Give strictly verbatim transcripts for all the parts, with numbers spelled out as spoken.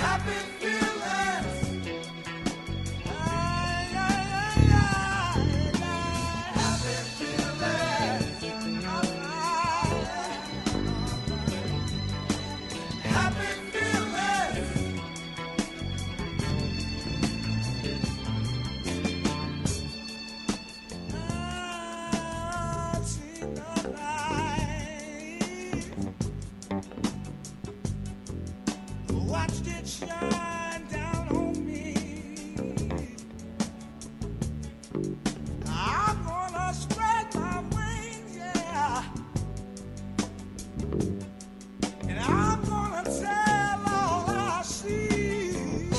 Watched it shine down on me. I'm gonna spread my wings, yeah, and I'm gonna tell all I see.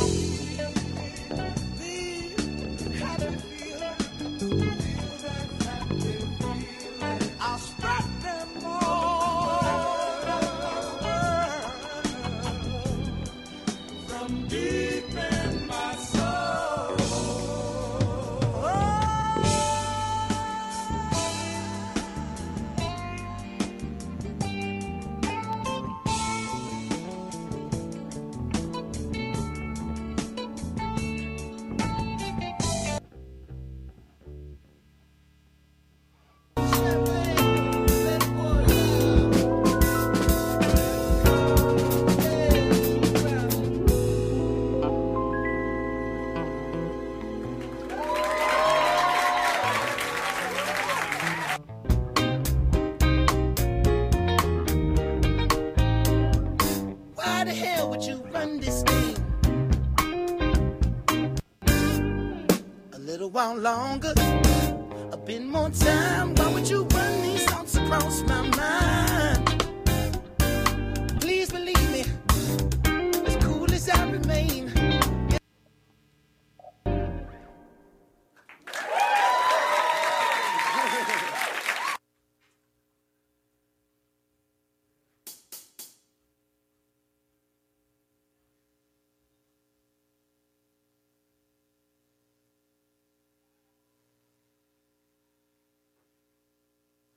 The happy feeling, feel that happy feeling. I'll spread them all from deep in my soul. Why the hell would you run this thing a little while longer, a bit more time? Why would you run these thoughts across my mind?